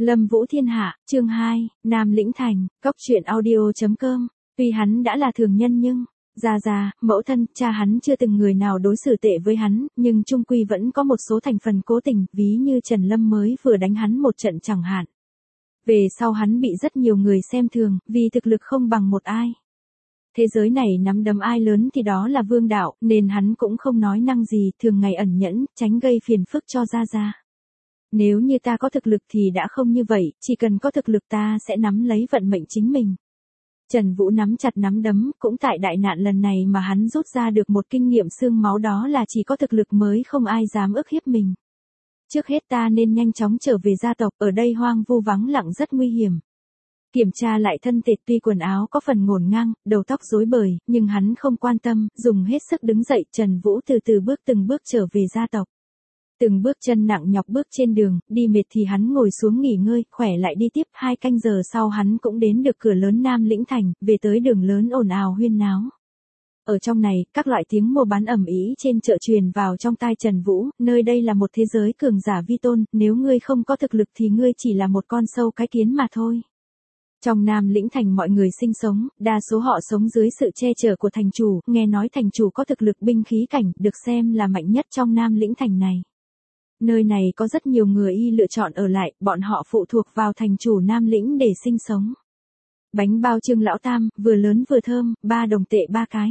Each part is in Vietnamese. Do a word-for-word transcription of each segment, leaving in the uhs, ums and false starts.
Lâm Vũ Thiên Hạ, chương hai, Nam Lĩnh Thành, cốc truyện audio chấm com. Tuy hắn đã là thường nhân nhưng, gia gia, mẫu thân, cha hắn chưa từng người nào đối xử tệ với hắn, nhưng chung quy vẫn có một số thành phần cố tình, ví như Trần Lâm mới vừa đánh hắn một trận chẳng hạn. Về sau hắn bị rất nhiều người xem thường, vì thực lực không bằng một ai. Thế giới này nắm đấm ai lớn thì đó là vương đạo, nên hắn cũng không nói năng gì, thường ngày ẩn nhẫn, tránh gây phiền phức cho gia gia. Nếu như ta có thực lực thì đã không như vậy, chỉ cần có thực lực ta sẽ nắm lấy vận mệnh chính mình. Trần Vũ nắm chặt nắm đấm, cũng tại đại nạn lần này mà hắn rút ra được một kinh nghiệm xương máu, đó là chỉ có thực lực mới không ai dám ức hiếp mình. Trước hết ta nên nhanh chóng trở về gia tộc, ở đây hoang vu vắng lặng rất nguy hiểm. Kiểm tra lại thân thể, tuy quần áo có phần ngổn ngang, đầu tóc rối bời, nhưng hắn không quan tâm, dùng hết sức đứng dậy, Trần Vũ từ từ bước từng bước trở về gia tộc. Từng bước chân nặng nhọc bước trên đường, đi mệt thì hắn ngồi xuống nghỉ ngơi, khỏe lại đi tiếp, hai canh giờ sau hắn cũng đến được cửa lớn Nam Lĩnh Thành, về tới đường lớn ồn ào huyên náo. Ở trong này, các loại tiếng mua bán ầm ĩ trên chợ truyền vào trong tai Trần Vũ, nơi đây là một thế giới cường giả vi tôn, nếu ngươi không có thực lực thì ngươi chỉ là một con sâu cái kiến mà thôi. Trong Nam Lĩnh Thành mọi người sinh sống, đa số họ sống dưới sự che chở của thành chủ, nghe nói thành chủ có thực lực binh khí cảnh, được xem là mạnh nhất trong Nam Lĩnh Thành này. Nơi này có rất nhiều người y lựa chọn ở lại, bọn họ phụ thuộc vào thành chủ Nam Lĩnh để sinh sống. Bánh bao Trương Lão Tam, vừa lớn vừa thơm, ba đồng tệ ba cái.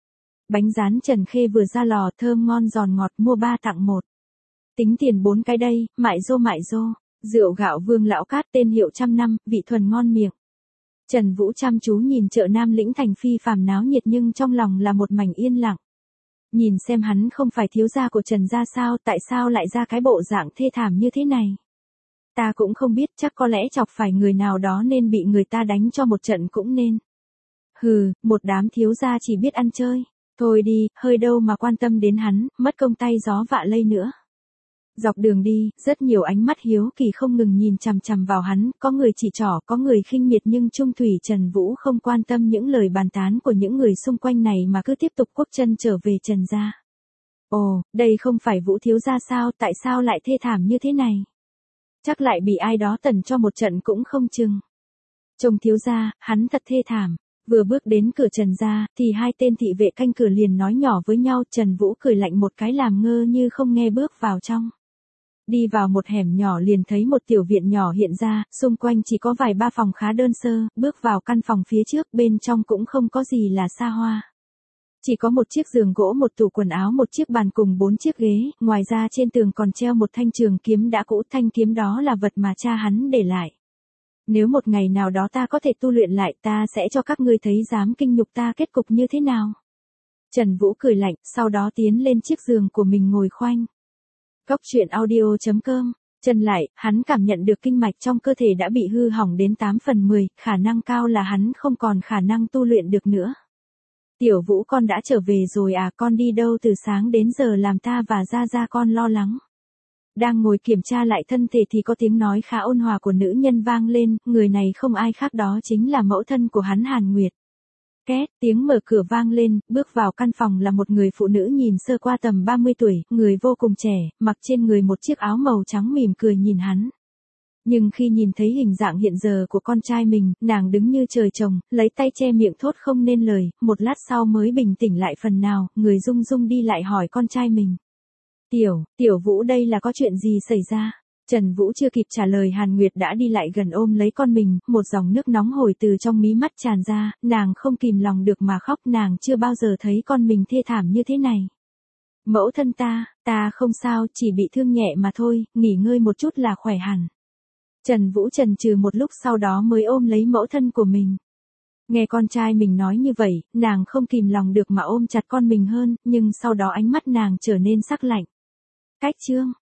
Bánh rán Trần Khê vừa ra lò, thơm ngon giòn ngọt, mua ba tặng một. Tính tiền bốn cái đây, mại rô mại rô. Rượu gạo Vương Lão Cát, tên hiệu trăm năm, vị thuần ngon miệng. Trần Vũ chăm chú nhìn chợ Nam Lĩnh Thành phi phàm náo nhiệt nhưng trong lòng là một mảnh yên lặng. Nhìn xem hắn không phải thiếu gia của Trần gia sao, tại sao lại ra cái bộ dạng thê thảm như thế này. Ta cũng không biết, chắc có lẽ chọc phải người nào đó nên bị người ta đánh cho một trận cũng nên. Hừ, một đám thiếu gia chỉ biết ăn chơi. Thôi đi, hơi đâu mà quan tâm đến hắn, mất công tay gió vạ lây nữa. Dọc đường đi, rất nhiều ánh mắt hiếu kỳ không ngừng nhìn chằm chằm vào hắn, có người chỉ trỏ, có người khinh miệt nhưng trung thủy Trần Vũ không quan tâm những lời bàn tán của những người xung quanh này mà cứ tiếp tục quấc chân trở về Trần gia. Ồ, đây không phải Vũ thiếu gia sao, tại sao lại thê thảm như thế này? Chắc lại bị ai đó tẩn cho một trận cũng không chừng. Trông thiếu gia, hắn thật thê thảm. Vừa bước đến cửa Trần gia, thì hai tên thị vệ canh cửa liền nói nhỏ với nhau, Trần Vũ cười lạnh một cái làm ngơ như không nghe bước vào trong. Đi vào một hẻm nhỏ liền thấy một tiểu viện nhỏ hiện ra, xung quanh chỉ có vài ba phòng khá đơn sơ, bước vào căn phòng phía trước, bên trong cũng không có gì là xa hoa. Chỉ có một chiếc giường gỗ, một tủ quần áo, một chiếc bàn cùng bốn chiếc ghế, ngoài ra trên tường còn treo một thanh trường kiếm đã cũ, thanh kiếm đó là vật mà cha hắn để lại. Nếu một ngày nào đó ta có thể tu luyện lại, ta sẽ cho các ngươi thấy dám kinh nhục ta kết cục như thế nào. Trần Vũ cười lạnh, sau đó tiến lên chiếc giường của mình ngồi khoanh. Cốc truyện audio chấm com, chân lại, hắn cảm nhận được kinh mạch trong cơ thể đã bị hư hỏng đến tám phần mười, khả năng cao là hắn không còn khả năng tu luyện được nữa. Tiểu Vũ con đã trở về rồi à, con đi đâu từ sáng đến giờ làm ta và gia gia con lo lắng. Đang ngồi kiểm tra lại thân thể thì có tiếng nói khá ôn hòa của nữ nhân vang lên, người này không ai khác đó chính là mẫu thân của hắn Hàn Nguyệt. Két, tiếng mở cửa vang lên, bước vào căn phòng là một người phụ nữ nhìn sơ qua tầm ba mươi tuổi, người vô cùng trẻ, mặc trên người một chiếc áo màu trắng mỉm cười nhìn hắn. Nhưng khi nhìn thấy hình dạng hiện giờ của con trai mình, nàng đứng như trời trồng, lấy tay che miệng thốt không nên lời, một lát sau mới bình tĩnh lại phần nào, người rung rung đi lại hỏi con trai mình. Tiểu, Tiểu Vũ đây là có chuyện gì xảy ra? Trần Vũ chưa kịp trả lời Hàn Nguyệt đã đi lại gần ôm lấy con mình, một dòng nước nóng hổi từ trong mí mắt tràn ra, nàng không kìm lòng được mà khóc, nàng chưa bao giờ thấy con mình thê thảm như thế này. Mẫu thân ta, ta không sao, chỉ bị thương nhẹ mà thôi, nghỉ ngơi một chút là khỏe hẳn. Trần Vũ chần chừ một lúc sau đó mới ôm lấy mẫu thân của mình. Nghe con trai mình nói như vậy, nàng không kìm lòng được mà ôm chặt con mình hơn, nhưng sau đó ánh mắt nàng trở nên sắc lạnh. Cách chương,